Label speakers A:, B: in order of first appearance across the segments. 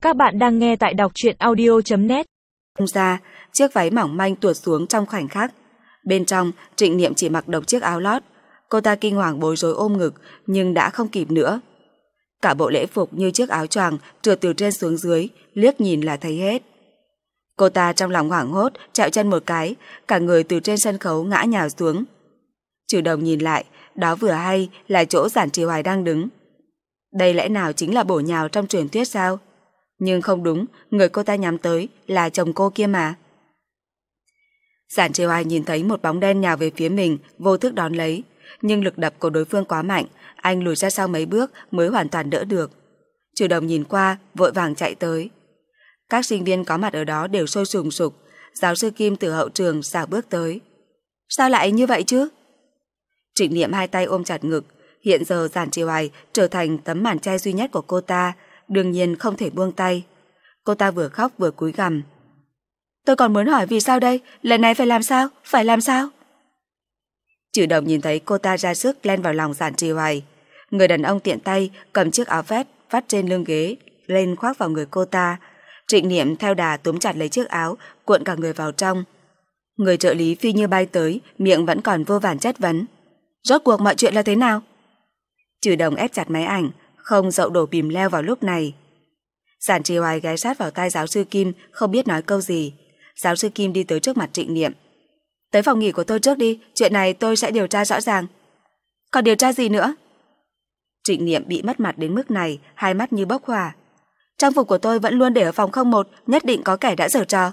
A: Các bạn đang nghe tại đọc truyện audio.net.
B: Ra, chiếc váy mỏng manh tuột xuống trong khoảnh khắc. Bên trong, Trịnh Niệm chỉ mặc độc chiếc áo lót. Cô ta kinh hoàng bối rối ôm ngực, nhưng đã không kịp nữa. Cả bộ lễ phục như chiếc áo choàng trượt từ trên xuống dưới, liếc nhìn là thấy hết. Cô ta trong lòng hoảng hốt, trẹo chân một cái, cả người từ trên sân khấu ngã nhào xuống. Trừ Đồng nhìn lại, đó vừa hay là chỗ Giản Trì Hoài đang đứng. Đây lẽ nào chính là bổ nhào trong truyền thuyết sao? Nhưng không đúng, người cô ta nhắm tới là chồng cô kia mà. Giản Trì Hoài nhìn thấy một bóng đen nhào về phía mình, vô thức đón lấy. Nhưng lực đập của đối phương quá mạnh, anh lùi ra sau mấy bước mới hoàn toàn đỡ được. Trừ Đồng nhìn qua, vội vàng chạy tới. Các sinh viên có mặt ở đó đều sôi sùng sục. Giáo sư Kim từ hậu trường xảo bước tới. Sao lại như vậy chứ? Trịnh Niệm hai tay ôm chặt ngực. Hiện giờ Giản Trì Hoài trở thành tấm màn che duy nhất của cô ta, đương nhiên không thể buông tay. Cô ta vừa khóc vừa cúi gằm. Tôi còn muốn hỏi vì sao đây? Lần này phải làm sao? Phải làm sao? Trừ Đồng nhìn thấy cô ta ra sức len vào lòng Giản Trì Hoài. Người đàn ông tiện tay cầm chiếc áo vest vắt trên lưng ghế lên khoác vào người cô ta. Trịnh Niệm theo đà túm chặt lấy chiếc áo, cuộn cả người vào trong. Người trợ lý phi như bay tới, miệng vẫn còn vô vàn chất vấn. Rốt cuộc mọi chuyện là thế nào? Trừ Đồng ép chặt máy ảnh, không dậu đổ bìm leo vào lúc này. Giản Trì Hoài ghé sát vào tai giáo sư Kim, không biết nói câu gì. Giáo sư Kim đi tới trước mặt Trịnh Niệm. Tới phòng nghỉ của tôi trước đi, chuyện này tôi sẽ điều tra rõ ràng. Còn điều tra gì nữa? Trịnh Niệm bị mất mặt đến mức này, hai mắt như bốc hỏa. Trang phục của tôi vẫn luôn để ở phòng 01, nhất định có kẻ đã giở trò.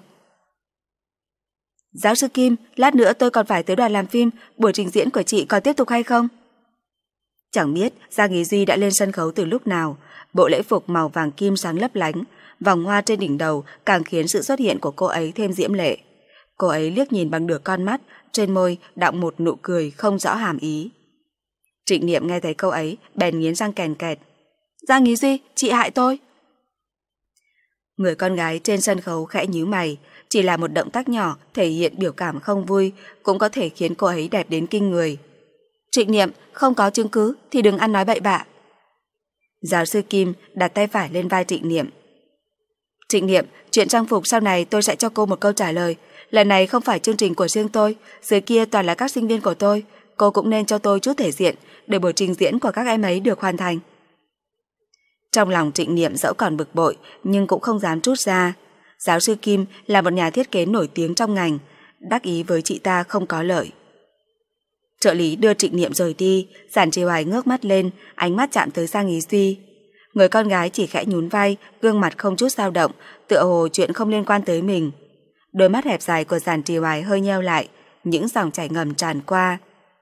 B: Giáo sư Kim, lát nữa tôi còn phải tới đoàn làm phim, buổi trình diễn của chị còn tiếp tục hay không? Chẳng biết Giang Ý Duy đã lên sân khấu từ lúc nào. Bộ lễ phục màu vàng kim sáng lấp lánh, vòng hoa trên đỉnh đầu càng khiến sự xuất hiện của cô ấy thêm diễm lệ. Cô ấy liếc nhìn bằng nửa con mắt, trên môi đọng một nụ cười không rõ hàm ý. Trịnh Niệm nghe thấy câu ấy, bèn nghiến răng kèn kẹt. Giang Ý Duy, chị hại tôi. Người con gái trên sân khấu khẽ nhíu mày, chỉ là một động tác nhỏ thể hiện biểu cảm không vui, cũng có thể khiến cô ấy đẹp đến kinh người. Trịnh Niệm, không có chứng cứ thì đừng ăn nói bậy bạ. Giáo sư Kim đặt tay phải lên vai Trịnh Niệm. Trịnh Niệm, chuyện trang phục sau này tôi sẽ cho cô một câu trả lời. Lần này không phải chương trình của riêng tôi, dưới kia toàn là các sinh viên của tôi. Cô cũng nên cho tôi chút thể diện để buổi trình diễn của các em ấy được hoàn thành. Trong lòng Trịnh Niệm dẫu còn bực bội nhưng cũng không dám trút ra. Giáo sư Kim là một nhà thiết kế nổi tiếng trong ngành, đắc ý với chị ta không có lợi. Trợ lý đưa Trịnh Niệm rời đi, Giản Trì Hoài ngước mắt lên, ánh mắt chạm tới Giang Ý Duy. Người con gái chỉ khẽ nhún vai, gương mặt không chút dao động, tựa hồ chuyện không liên quan tới mình. Đôi mắt hẹp dài của Giản Trì Hoài hơi nheo lại, những dòng chảy ngầm tràn qua.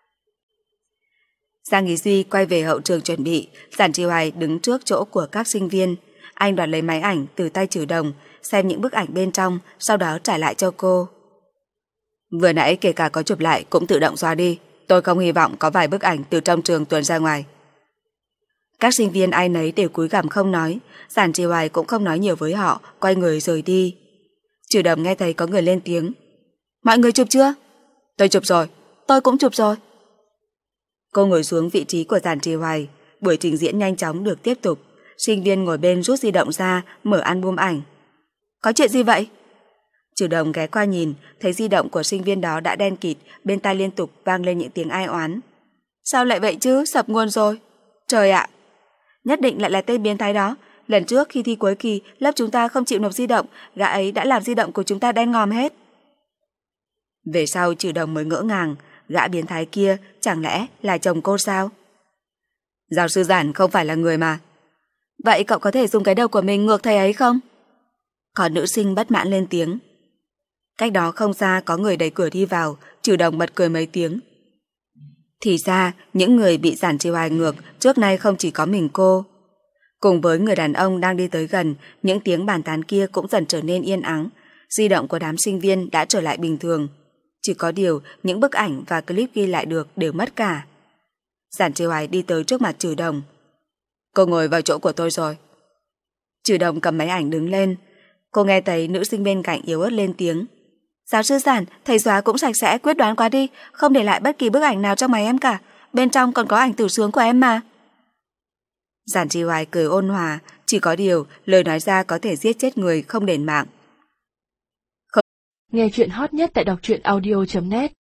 B: Giang Ý Duy quay về hậu trường chuẩn bị, Giản Trì Hoài đứng trước chỗ của các sinh viên. Anh đoạt lấy máy ảnh từ tay Trừ Đồng, xem những bức ảnh bên trong, sau đó trả lại cho cô. Vừa nãy kể cả có chụp lại cũng tự động xóa đi. Tôi không hy vọng có vài bức ảnh từ trong trường tuồn ra ngoài. Các sinh viên ai nấy đều cúi gằm không nói. Giản Trì Hoài cũng không nói nhiều với họ, quay người rời đi. Trừ Đồng nghe thấy có người lên tiếng. Mọi người chụp chưa? Tôi chụp rồi. Tôi cũng chụp rồi. Cô ngồi xuống vị trí của Giản Trì Hoài. Buổi trình diễn nhanh chóng được tiếp tục. Sinh viên ngồi bên rút di động ra, mở album ảnh. Có chuyện gì vậy? Trừ Đồng ghé qua nhìn, thấy di động của sinh viên đó đã đen kịt, bên tai liên tục vang lên những tiếng ai oán. Sao lại vậy chứ, sập nguồn rồi. Trời ạ, nhất định lại là tên biến thái đó. Lần trước khi thi cuối kỳ, lớp chúng ta không chịu nộp di động, gã ấy đã làm di động của chúng ta đen ngòm hết. Về sau Trừ Đồng mới ngỡ ngàng, gã biến thái kia chẳng lẽ là chồng cô sao? Giáo sư Giản không phải là người mà. Vậy cậu có thể dùng cái đầu của mình ngược thầy ấy không? Còn nữ sinh bất mãn lên tiếng. Cách đó không xa có người đẩy cửa đi vào, Trừ Đồng bật cười mấy tiếng. Thì ra những người bị Giản Trì Hoài ngược trước nay không chỉ có mình cô. Cùng với người đàn ông đang đi tới gần, những tiếng bàn tán kia cũng dần trở nên yên ắng. Di động của đám sinh viên đã trở lại bình thường. Chỉ có điều những bức ảnh và clip ghi lại được đều mất cả. Giản Trì Hoài đi tới trước mặt Trừ Đồng. Cô ngồi vào chỗ của tôi rồi. Trừ Đồng cầm máy ảnh đứng lên. Cô nghe thấy nữ sinh bên cạnh yếu ớt lên tiếng. Giáo sư Giản, thầy xóa cũng sạch sẽ quyết đoán quá đi, không để lại bất kỳ bức ảnh nào trong máy em cả. Bên trong còn có ảnh tử sướng của em mà. Giản Chi Hoài cười ôn hòa, chỉ có điều lời nói ra có thể giết chết người không đền mạng.
A: Nghe chuyện hot nhất tại đọc truyện audio.net